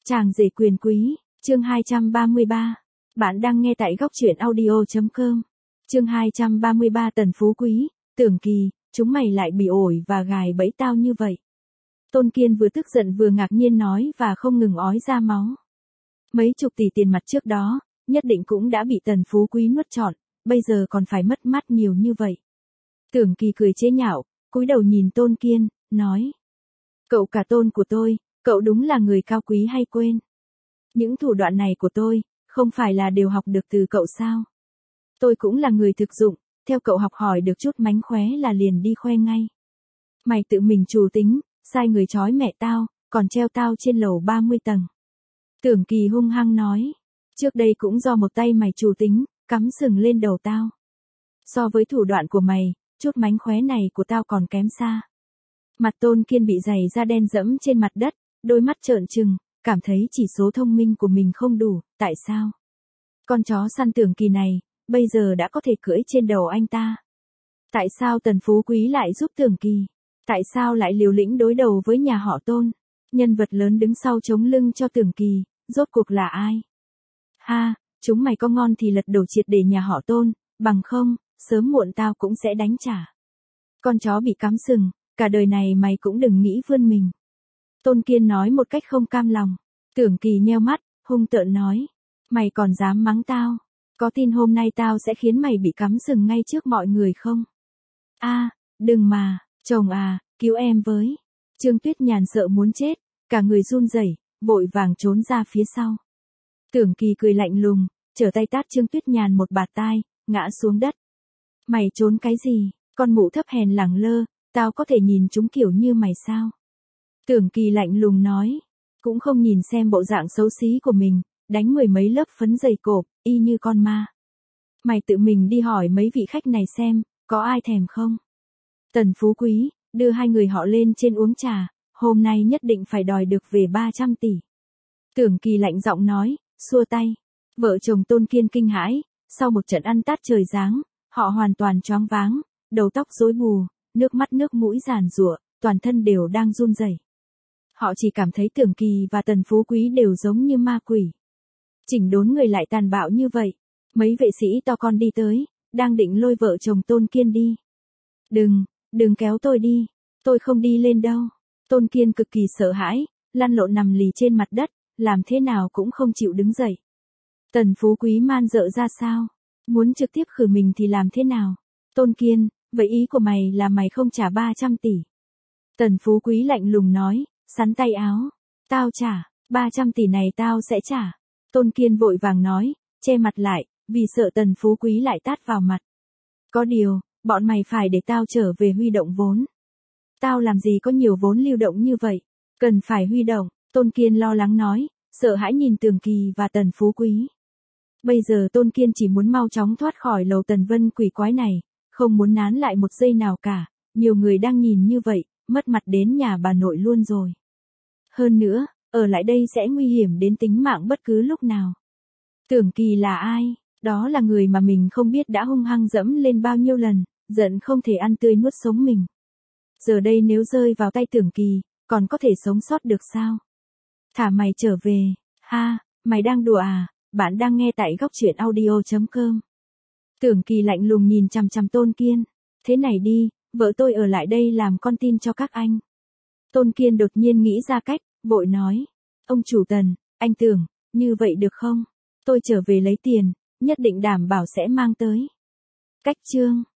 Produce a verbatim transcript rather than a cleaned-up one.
Chàng rể quyền quý, chương hai trăm ba mươi ba. Bạn đang nghe tại góc truyện audio chấm com. Chương hai trăm ba mươi ba Tần Phú Quý, Tưởng Kỳ, chúng mày lại bị ổi và gài bẫy tao như vậy. Tôn Kiên vừa tức giận vừa ngạc nhiên nói và không ngừng ói ra máu. Mấy chục tỷ tiền mặt trước đó, nhất định cũng đã bị Tần Phú Quý nuốt trọn, bây giờ còn phải mất mát nhiều như vậy. Tưởng Kỳ cười chế nhạo, cúi đầu nhìn Tôn Kiên, nói. Cậu cả Tôn của tôi, cậu đúng là người cao quý hay quên. Những thủ đoạn này của tôi, không phải là đều học được từ cậu sao? Tôi cũng là người thực dụng, theo cậu học hỏi được chút mánh khóe là liền đi khoe ngay. Mày tự mình chủ tính, sai người trói mẹ tao, còn treo tao trên lầu ba mươi tầng. Tưởng Kỳ hung hăng nói, trước đây cũng do một tay mày chủ tính, cắm sừng lên đầu tao. So với thủ đoạn của mày, chút mánh khóe này của tao còn kém xa. Mặt Tôn Kiên bị giày da đen dẫm trên mặt đất, đôi mắt trợn trừng, cảm thấy chỉ số thông minh của mình không đủ, tại sao? Con chó săn Tưởng Kỳ này, bây giờ đã có thể cưỡi trên đầu anh ta. Tại sao Tần Phú Quý lại giúp Tưởng Kỳ? Tại sao lại liều lĩnh đối đầu với nhà họ Tôn? Nhân vật lớn đứng sau chống lưng cho Tưởng Kỳ, rốt cuộc là ai? Ha, chúng mày có ngon thì lật đổ triệt để nhà họ Tôn, bằng không, sớm muộn tao cũng sẽ đánh trả. Con chó bị cắm sừng, cả đời này mày cũng đừng nghĩ vươn mình. Tôn Kiên nói một cách không cam lòng. Tưởng Kỳ nheo mắt, hung tợn nói. Mày còn dám mắng tao? Có tin hôm nay tao sẽ khiến mày bị cắm sừng ngay trước mọi người không? A, à, đừng mà, chồng à, cứu em với. Trương Tuyết Nhàn sợ muốn chết, cả người run rẩy, vội vàng trốn ra phía sau. Tưởng Kỳ cười lạnh lùng, trở tay tát Trương Tuyết Nhàn một bạt tai, ngã xuống đất. Mày trốn cái gì, con mụ thấp hèn lẳng lơ, tao có thể nhìn chúng kiểu như mày sao? Tưởng Kỳ lạnh lùng nói, cũng không nhìn xem bộ dạng xấu xí của mình, đánh mười mấy lớp phấn dày cộp, y như con ma. Mày tự mình đi hỏi mấy vị khách này xem, có ai thèm không? Tần Phú Quý, đưa hai người họ lên trên uống trà, hôm nay nhất định phải đòi được về ba trăm tỷ. Tưởng Kỳ lạnh giọng nói, xua tay. Vợ chồng Tôn Kiên kinh hãi, sau một trận ăn tát trời giáng, họ hoàn toàn choáng váng, đầu tóc rối bù, nước mắt nước mũi giàn giụa, toàn thân đều đang run rẩy. Họ chỉ cảm thấy Tưởng Kỳ và Tần Phú Quý đều giống như ma quỷ. Chỉnh đốn người lại tàn bạo như vậy. Mấy vệ sĩ to con đi tới, đang định lôi vợ chồng Tôn Kiên đi. Đừng, đừng kéo tôi đi, tôi không đi lên đâu. Tôn Kiên cực kỳ sợ hãi, lăn lộn nằm lì trên mặt đất, làm thế nào cũng không chịu đứng dậy. Tần Phú Quý man dợ ra sao? Muốn trực tiếp khử mình thì làm thế nào? Tôn Kiên, vậy ý của mày là mày không trả ba trăm tỷ. Tần Phú Quý lạnh lùng nói, sắn tay áo. Tao trả, ba trăm tỷ này tao sẽ trả. Tôn Kiên vội vàng nói, che mặt lại, vì sợ Tần Phú Quý lại tát vào mặt. Có điều, bọn mày phải để tao trở về huy động vốn. Tao làm gì có nhiều vốn lưu động như vậy, cần phải huy động. Tôn Kiên lo lắng nói, sợ hãi nhìn Tưởng Kỳ và Tần Phú Quý. Bây giờ Tôn Kiên chỉ muốn mau chóng thoát khỏi lầu Tần Vân quỷ quái này, không muốn nán lại một giây nào cả, nhiều người đang nhìn như vậy, mất mặt đến nhà bà nội luôn rồi. Hơn nữa, ở lại đây sẽ nguy hiểm đến tính mạng bất cứ lúc nào. Tưởng Kỳ là ai? Đó là người mà mình không biết đã hung hăng dẫm lên bao nhiêu lần, giận không thể ăn tươi nuốt sống mình. Giờ đây nếu rơi vào tay Tưởng Kỳ, còn có thể sống sót được sao? Thả mày trở về, ha, mày đang đùa à, bạn đang nghe tại góc truyện audio chấm com. Tưởng Kỳ lạnh lùng nhìn chằm chằm Tôn Kiên, thế này đi, vợ tôi ở lại đây làm con tin cho các anh. Tôn Kiên đột nhiên nghĩ ra cách, vội nói, ông chủ Tần, anh tưởng, như vậy được không? Tôi trở về lấy tiền, nhất định đảm bảo sẽ mang tới. Cách chương